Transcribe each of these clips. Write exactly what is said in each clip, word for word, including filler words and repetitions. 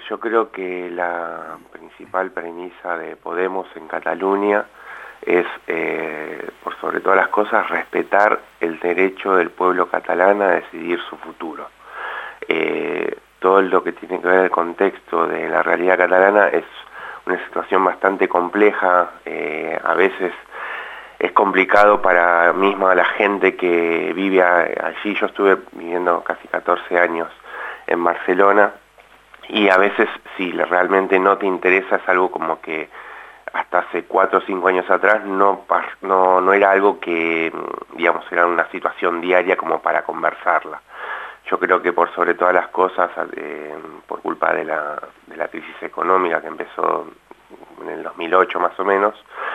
Yo creo que la principal premisa de Podemos en Cataluña es, eh, por sobre todas las cosas, respetar el derecho del pueblo catalán a decidir su futuro. Eh, todo lo que tiene que ver el contexto de la realidad catalana es una situación bastante compleja, eh, a veces es complicado para misma la gente que vive allí. Yo estuve viviendo casi catorce años en Barcelona, y a veces si realmente no te interesa es algo como que hasta hace cuatro o cinco años atrás no, no, no era algo que, digamos, era una situación diaria como para conversarla. Yo creo que por sobre todas las cosas, eh, por culpa de la, de la crisis económica que empezó en el dos mil ocho más o menos,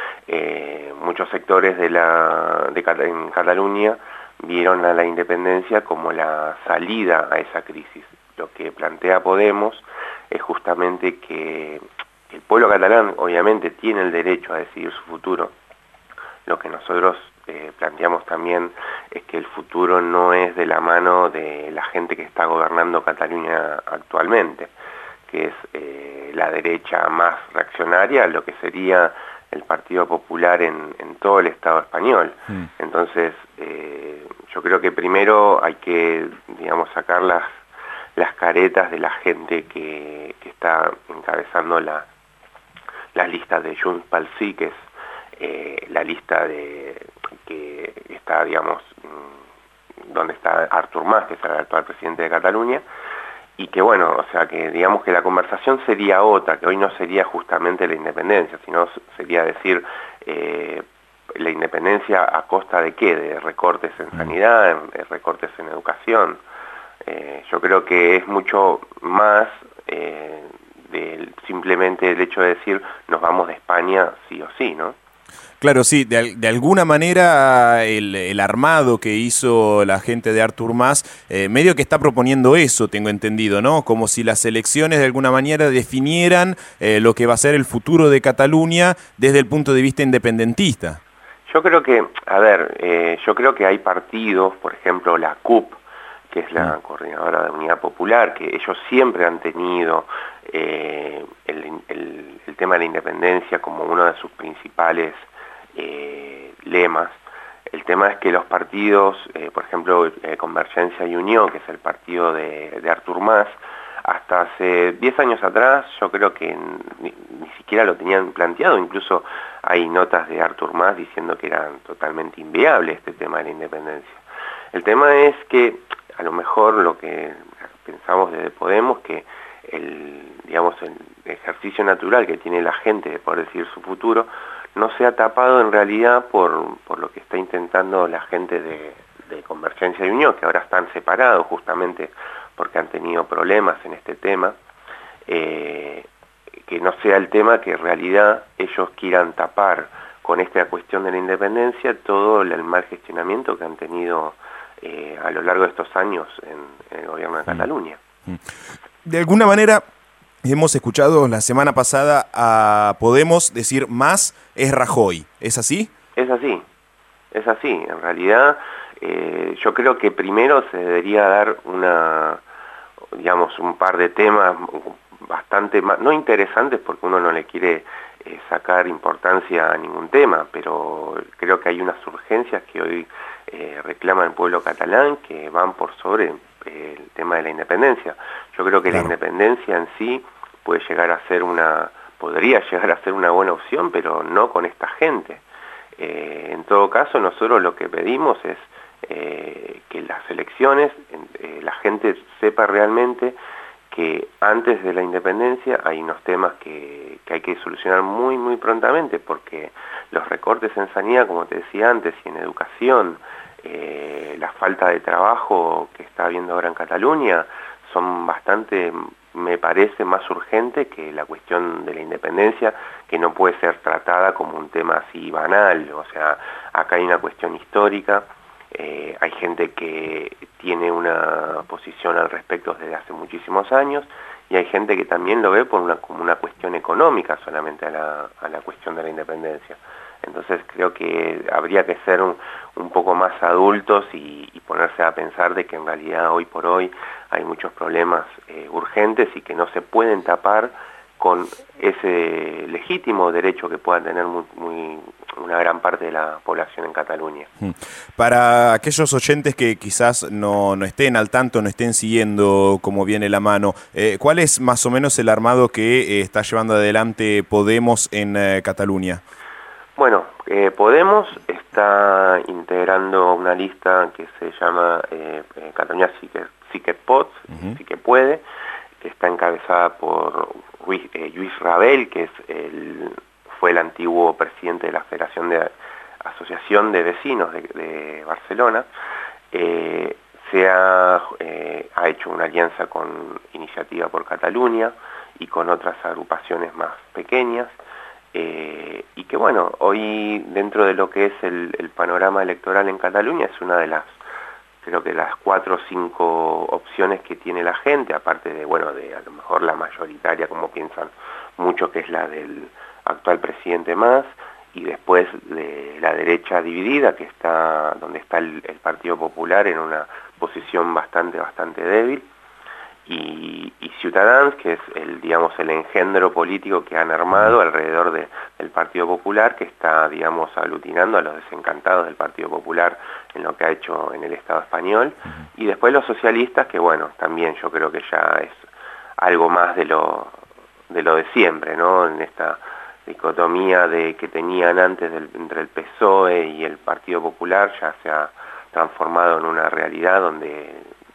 eh, muchos sectores de la, de Cat- en Cataluña vieron a la independencia como la salida a esa crisis. Lo que plantea Podemos es justamente que el pueblo catalán obviamente tiene el derecho a decidir su futuro. Lo que nosotros eh, planteamos también es que el futuro no es de la mano de la gente que está gobernando Cataluña actualmente, que es eh, la derecha más reaccionaria, lo que sería el Partido Popular en, en todo el Estado español. Mm. Entonces, eh, yo creo que primero hay que, digamos, sacar las las caretas de la gente que, que está encabezando la, las listas de Junts pel Sí, que es eh, la lista de que está, digamos, donde está Artur Mas, que es el actual presidente de Cataluña, y que bueno, o sea que digamos que la conversación sería otra, que hoy no sería justamente la independencia, sino sería decir eh, la independencia a costa de qué, de recortes en sanidad, de recortes en educación. Eh, yo creo que es mucho más eh, de simplemente el hecho de decir nos vamos de España sí o sí, ¿no? Claro, sí, de, de alguna manera el, el armado que hizo la gente de Artur Mas, eh, medio que está proponiendo eso, tengo entendido, ¿no? Como si las elecciones de alguna manera definieran eh, lo que va a ser el futuro de Cataluña desde el punto de vista independentista. Yo creo que, a ver, eh, yo creo que hay partidos, por ejemplo la C U P, que es la mm. Coordinadora de Unidad Popular, que ellos siempre han tenido eh, el, el, el tema de la independencia como uno de sus principales eh, lemas. El tema es que los partidos, eh, por ejemplo, eh, Convergencia y Unión, que es el partido de, de Artur Mas, hasta hace diez años atrás yo creo que ni, ni siquiera lo tenían planteado, incluso hay notas de Artur Mas diciendo que era totalmente inviable este tema de la independencia. El tema es que a lo mejor lo que pensamos desde Podemos, que el, digamos, el ejercicio natural que tiene la gente de poder decidir su futuro no sea tapado en realidad por, por lo que está intentando la gente de, de Convergencia y Unión, que ahora están separados justamente porque han tenido problemas en este tema, eh, que no sea el tema que en realidad ellos quieran tapar con esta cuestión de la independencia todo el mal gestionamiento que han tenido Eh, a lo largo de estos años en, en el gobierno de Cataluña. De alguna manera hemos escuchado la semana pasada a Podemos decir más es Rajoy, ¿es así? Es así, es así. En realidad eh, yo creo que primero se debería dar una, digamos, un par de temas bastante más, no interesantes porque uno no le quiere eh, sacar importancia a ningún tema, pero creo que hay unas urgencias que hoy Eh, reclama el pueblo catalán que van por sobre eh, el tema de la independencia. Yo creo que claro, la independencia en sí puede llegar a ser una, podría llegar a ser una buena opción, pero no con esta gente. Eh, en todo caso, nosotros lo que pedimos es eh, que las elecciones, eh, la gente sepa realmente que antes de la independencia hay unos temas que, que hay que solucionar muy, muy prontamente, porque los recortes en sanidad, como te decía antes, y en educación, eh, la falta de trabajo que está habiendo ahora en Cataluña, son bastante, me parece, más urgentes que la cuestión de la independencia, que no puede ser tratada como un tema así banal. O sea, acá hay una cuestión histórica. Eh, hay gente que tiene una posición al respecto desde hace muchísimos años y hay gente que también lo ve por una, como una cuestión económica solamente a la, a la cuestión de la independencia. Entonces creo que habría que ser un, un poco más adultos y, y ponerse a pensar de que en realidad hoy por hoy hay muchos problemas eh, urgentes y que no se pueden tapar con ese legítimo derecho que pueda tener muy, muy, una gran parte de la población en Cataluña. Para aquellos oyentes que quizás no, no estén al tanto, no estén siguiendo cómo viene la mano, eh, ¿cuál es más o menos el armado que eh, está llevando adelante Podemos en eh, Cataluña? Bueno, eh, Podemos está integrando una lista que se llama eh, eh, Cataluña sí que, sí que pot, uh-huh. sí que puede, que está encabezada por Luis, eh, Lluís Rabel, que es el, fue el antiguo presidente de la Federación de Asociación de Vecinos de, de Barcelona. Eh, se ha, eh, ha hecho una alianza con Iniciativa por Cataluña y con otras agrupaciones más pequeñas. Eh, y que bueno, hoy dentro de lo que es el, el panorama electoral en Cataluña es una de las, creo que las cuatro o cinco opciones que tiene la gente, aparte de, bueno, de a lo mejor la mayoritaria, como piensan muchos, que es la del actual presidente Mas, y después de la derecha dividida, que está donde está el, el Partido Popular en una posición bastante, bastante débil, y, y Ciutadans, que es el, digamos, el engendro político que han armado alrededor de, del Partido Popular, que está, digamos, aglutinando a los desencantados del Partido Popular en lo que ha hecho en el Estado español, y después los socialistas, que bueno, también yo creo que ya es algo más de lo de lo de siempre, ¿no? En esta dicotomía de que tenían antes del, entre el P S O E y el Partido Popular, ya se ha transformado en una realidad donde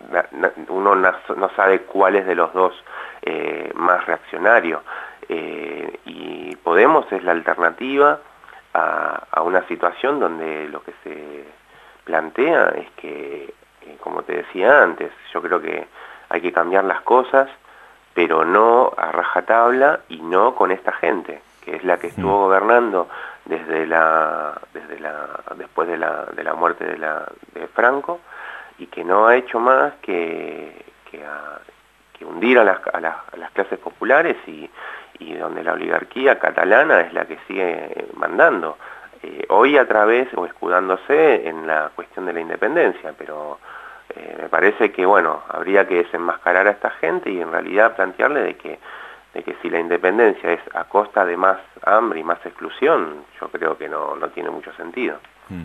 uno no sabe cuál es de los dos eh, más reaccionario, eh, y Podemos es la alternativa a, a una situación donde lo que se plantea es que, eh, como te decía antes, yo creo que hay que cambiar las cosas, pero no a rajatabla y no con esta gente, que es la que estuvo gobernando desde la, desde la, después de la, de la muerte de, la, de Franco, y que no ha hecho más que, que, a, que hundir a las, a, las, a las clases populares y, y donde la oligarquía catalana es la que sigue mandando, eh, hoy a través o escudándose en la cuestión de la independencia, pero eh, me parece que bueno, habría que desenmascarar a esta gente y en realidad plantearle de que de que si la independencia es a costa de más hambre y más exclusión, yo creo que no, no tiene mucho sentido.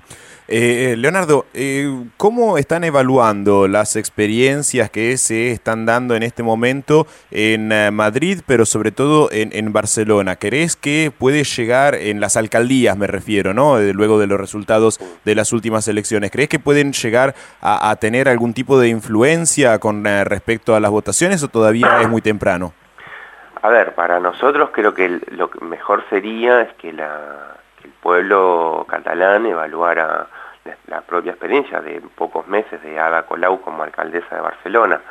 Eh, Leonardo, eh, ¿cómo están evaluando las experiencias que se están dando en este momento en eh, Madrid, pero sobre todo en, en Barcelona? ¿Crees que puede llegar en las alcaldías, me refiero, ¿no? Eh, luego de los resultados de las últimas elecciones? ¿Crees que pueden llegar a, a tener algún tipo de influencia con eh, respecto a las votaciones o todavía es muy temprano? A ver, para nosotros creo que lo mejor sería es que, la, que el pueblo catalán evaluara la, la propia experiencia de pocos meses de Ada Colau como alcaldesa de Barcelona,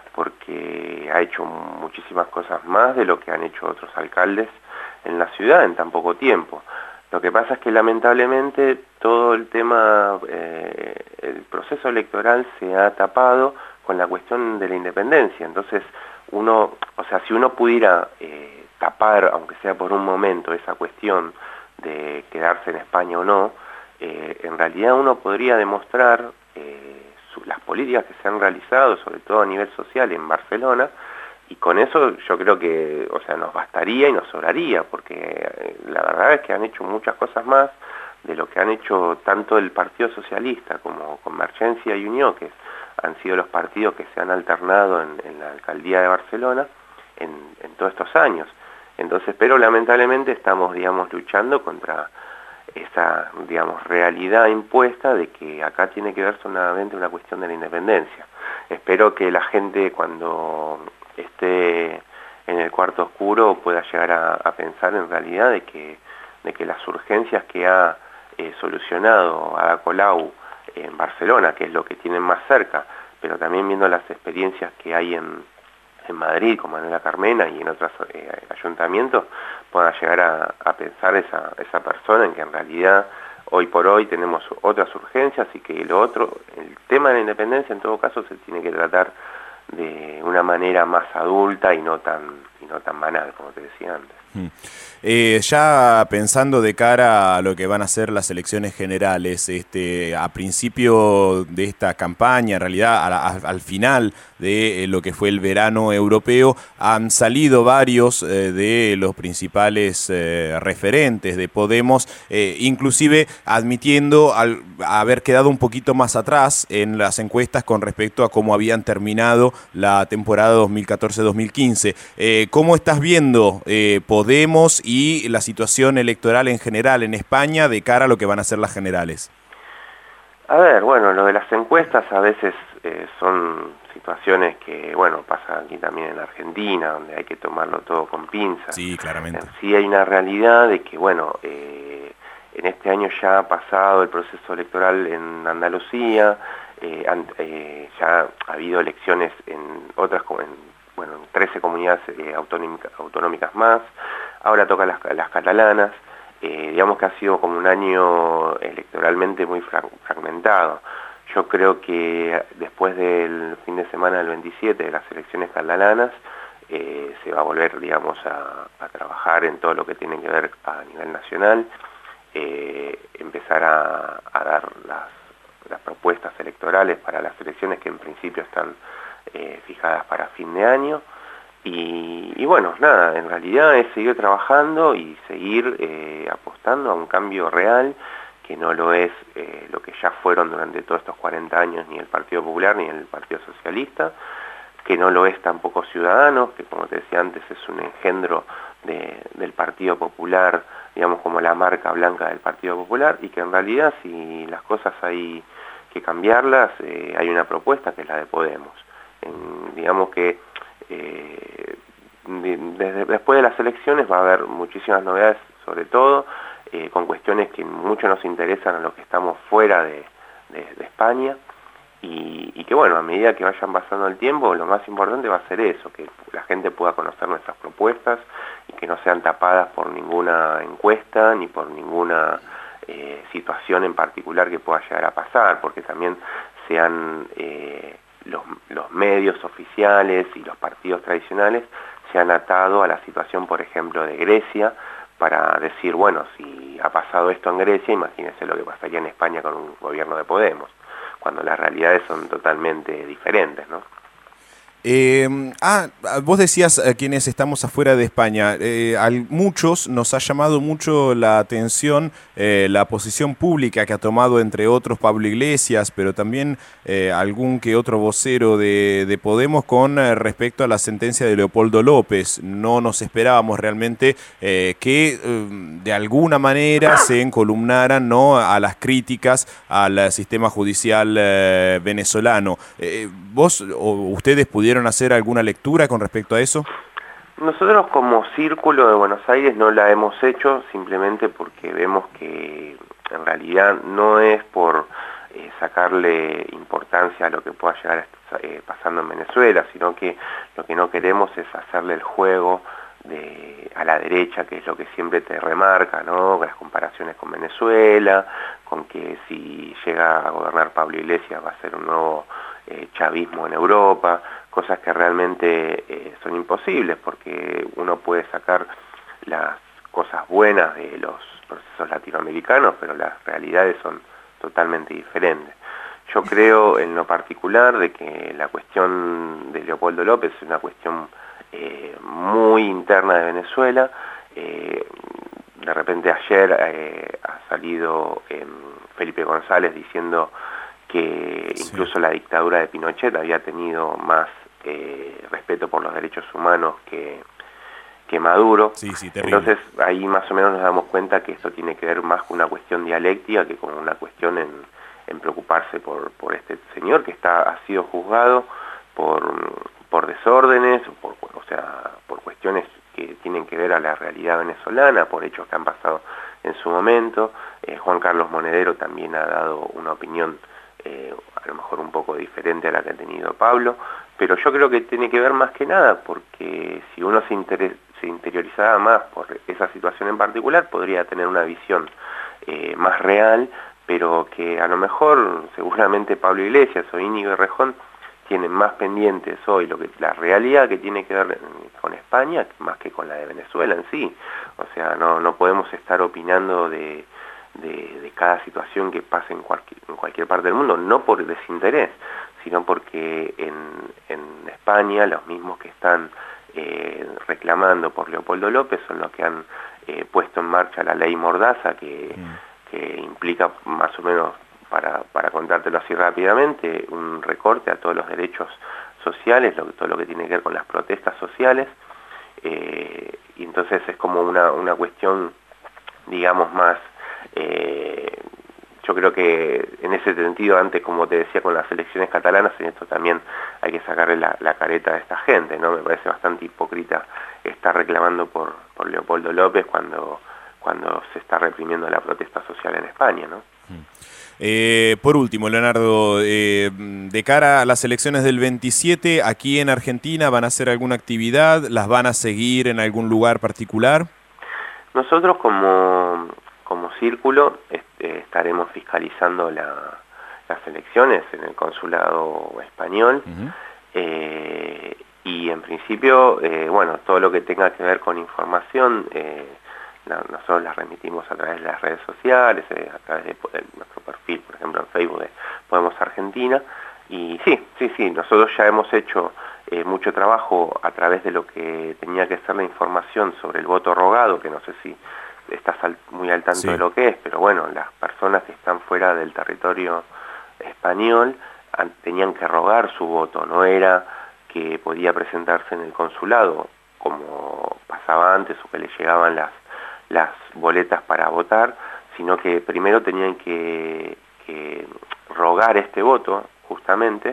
porque ha hecho muchísimas cosas más de lo que han hecho otros alcaldes en la ciudad en tan poco tiempo. Lo que pasa es que lamentablemente todo el tema, eh, el proceso electoral se ha tapado con la cuestión de la independencia, entonces uno, o sea, si uno pudiera eh, tapar, aunque sea por un momento, esa cuestión de quedarse en España o no, eh, en realidad uno podría demostrar eh, su, las políticas que se han realizado, sobre todo a nivel social en Barcelona, y con eso yo creo que, o sea, nos bastaría y nos sobraría, porque eh, la verdad es que han hecho muchas cosas más de lo que han hecho tanto el Partido Socialista como Convergencia y Unió, que han sido los partidos que se han alternado en, en la alcaldía de Barcelona en, en todos estos años. Entonces, pero lamentablemente estamos, digamos, luchando contra esa, digamos, realidad impuesta de que acá tiene que ver solamente una cuestión de la independencia. Espero que la gente cuando esté en el cuarto oscuro pueda llegar a, a pensar en realidad de que, de que las urgencias que ha eh, solucionado Ada Colau en Barcelona, que es lo que tienen más cerca, pero también viendo las experiencias que hay en, en Madrid, con Manuela Carmena y en otros eh, ayuntamientos, puedan llegar a, a pensar esa, esa persona en que en realidad hoy por hoy tenemos otras urgencias y que lo otro, el tema de la independencia en todo caso se tiene que tratar de una manera más adulta y no tan, y y no tan banal, como te decía antes. Mm. Eh, ya pensando de cara a lo que van a ser las elecciones generales, este, a principio de esta campaña, en realidad a la, a, al final de eh, lo que fue el verano europeo, han salido varios eh, de los principales eh, referentes de Podemos, eh, inclusive admitiendo al, haber quedado un poquito más atrás en las encuestas con respecto a cómo habían terminado la temporada dos mil catorce dos mil quince. Eh, ¿Cómo estás viendo eh, Podemos y la situación electoral en general en España de cara a lo que van a ser las generales? A ver, bueno, lo de las encuestas a veces eh, son situaciones que, bueno, pasa aquí también en Argentina, donde hay que tomarlo todo con pinzas. Sí, claramente. Sí hay una realidad de que, bueno, eh, en este año ya ha pasado el proceso electoral en Andalucía, eh, han, eh, ya ha habido elecciones en otras, en, bueno, en trece comunidades eh, autonómicas, autonómicas más, ahora toca las, las catalanas. Eh, digamos que ha sido como un año electoralmente muy fragmentado. Yo creo que después del fin de semana del veintisiete de las elecciones catalanas eh, se va a volver, digamos, a, a trabajar en todo lo que tiene que ver a nivel nacional, eh, empezar a, a dar las, las propuestas electorales para las elecciones que en principio están eh, fijadas para fin de año. Y, y bueno, nada, en realidad es seguir trabajando y seguir eh, apostando a un cambio real, que no lo es eh, lo que ya fueron durante todos estos cuarenta años ni el Partido Popular ni el Partido Socialista, que no lo es tampoco Ciudadanos, que como te decía antes es un engendro de, del Partido Popular, digamos como la marca blanca del Partido Popular, y que en realidad si las cosas hay que cambiarlas, eh, hay una propuesta que es la de Podemos. En, digamos que Eh, desde después de las elecciones va a haber muchísimas novedades, sobre todo eh, con cuestiones que mucho nos interesan a los que estamos fuera de, de, de España, y, y que bueno, a medida que vayan pasando el tiempo, lo más importante va a ser eso, que la gente pueda conocer nuestras propuestas y que no sean tapadas por ninguna encuesta ni por ninguna eh, situación en particular que pueda llegar a pasar, porque también sean eh, Los, los medios oficiales y los partidos tradicionales se han atado a la situación, por ejemplo, de Grecia, para decir, bueno, si ha pasado esto en Grecia, imagínense lo que pasaría en España con un gobierno de Podemos, cuando las realidades son totalmente diferentes, ¿no? Eh, ah, vos decías a quienes estamos afuera de España, eh, a muchos nos ha llamado mucho la atención eh, la posición pública que ha tomado, entre otros, Pablo Iglesias, pero también eh, algún que otro vocero de, de Podemos con eh, respecto a la sentencia de Leopoldo López. No nos esperábamos realmente eh, que eh, de alguna manera se encolumnaran, ¿no?, a las críticas al sistema judicial eh, venezolano. Eh, ¿Vos o ustedes pudieron hacer alguna lectura con respecto a eso? Nosotros como Círculo de Buenos Aires no la hemos hecho, simplemente porque vemos que en realidad no es por eh, sacarle importancia a lo que pueda llegar a estar eh, pasando en Venezuela, sino que lo que no queremos es hacerle el juego de, a la derecha, que es lo que siempre te remarca, ¿no?, las comparaciones con Venezuela, con que si llega a gobernar Pablo Iglesias va a ser un nuevo eh, chavismo en Europa, cosas que realmente eh, son imposibles, porque uno puede sacar las cosas buenas de los procesos latinoamericanos, pero las realidades son totalmente diferentes. Yo creo en lo particular de que la cuestión de Leopoldo López es una cuestión eh, muy interna de Venezuela. Eh, de repente ayer eh, ha salido eh, Felipe González diciendo que incluso sí, la dictadura de Pinochet había tenido más eh, respeto por los derechos humanos que, que Maduro. Sí, sí, terrible. Entonces ahí más o menos nos damos cuenta que esto tiene que ver más con una cuestión dialéctica que con una cuestión en, en preocuparse por, por este señor que está, ha sido juzgado por, por desórdenes, por, o sea, por cuestiones que tienen que ver a la realidad venezolana, por hechos que han pasado en su momento. Eh, Juan Carlos Monedero también ha dado una opinión Eh, a lo mejor un poco diferente a la que ha tenido Pablo, pero yo creo que tiene que ver más que nada, porque si uno se, inter se interiorizaba más por esa situación en particular, podría tener una visión eh, más real, pero que a lo mejor seguramente Pablo Iglesias o Íñigo Errejón tienen más pendientes hoy lo que la realidad que tiene que ver con con España más que con la de Venezuela en sí. O sea, no, no podemos estar opinando de, de, de cada situación que pase en cualquier, en cualquier parte del mundo, no por desinterés, sino porque en, en España los mismos que están eh, reclamando por Leopoldo López son los que han eh, puesto en marcha la ley Mordaza, que, mm. que implica más o menos, para, para contártelo así rápidamente, un recorte a todos los derechos sociales, lo, todo lo que tiene que ver con las protestas sociales, eh, y entonces es como una, una cuestión, digamos, más, eh, yo creo que en ese sentido, antes, como te decía, con las elecciones catalanas, en esto también hay que sacarle la, la careta a esta gente, ¿no? Me parece bastante hipócrita estar reclamando por, por Leopoldo López cuando, cuando se está reprimiendo la protesta social en España, ¿no? Eh, por último, Leonardo, eh, de cara a las elecciones del veintisiete, aquí en Argentina, ¿van a hacer alguna actividad? ¿Las van a seguir en algún lugar particular? Nosotros como, como círculo este, estaremos fiscalizando la, las elecciones en el consulado español. Uh-huh. eh, y en principio, eh, bueno, todo lo que tenga que ver con información, eh, nosotros las remitimos a través de las redes sociales, eh, a través de, de nuestro perfil, por ejemplo en Facebook de Podemos Argentina, y sí, sí, sí, nosotros ya hemos hecho eh, mucho trabajo a través de lo que tenía que ser la información sobre el voto rogado, que no sé si estás al, muy al tanto sí. de lo que es, pero bueno, las personas que están fuera del territorio español an, tenían que rogar su voto, no era que podía presentarse en el consulado, como pasaba antes, o que le llegaban las las boletas para votar, sino que primero tenían que, que rogar este voto, justamente,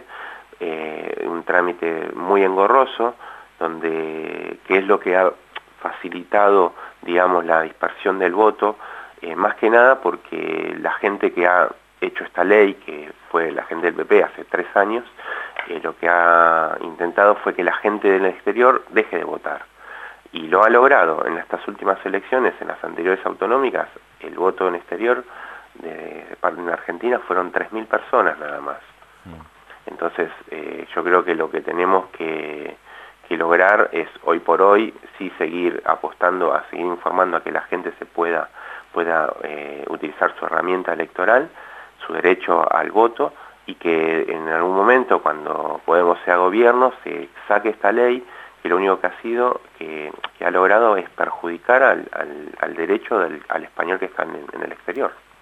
eh, un trámite muy engorroso, donde que es lo que ha facilitado, digamos, la dispersión del voto, eh, más que nada porque la gente que ha hecho esta ley, que fue la gente del P P hace tres años, eh, lo que ha intentado fue que la gente del exterior deje de votar. Y lo ha logrado en estas últimas elecciones, en las anteriores autonómicas, el voto en exterior de, de parte de Argentina fueron tres mil personas nada más. Entonces, eh, yo creo que lo que tenemos que, que lograr es, hoy por hoy, sí seguir apostando a seguir informando a que la gente se pueda, pueda eh, utilizar su herramienta electoral, su derecho al voto, y que en algún momento, cuando Podemos sea gobierno, se saque esta ley, que lo único que ha sido, que, que ha logrado es perjudicar al, al, al derecho del, al español que está en, en el exterior.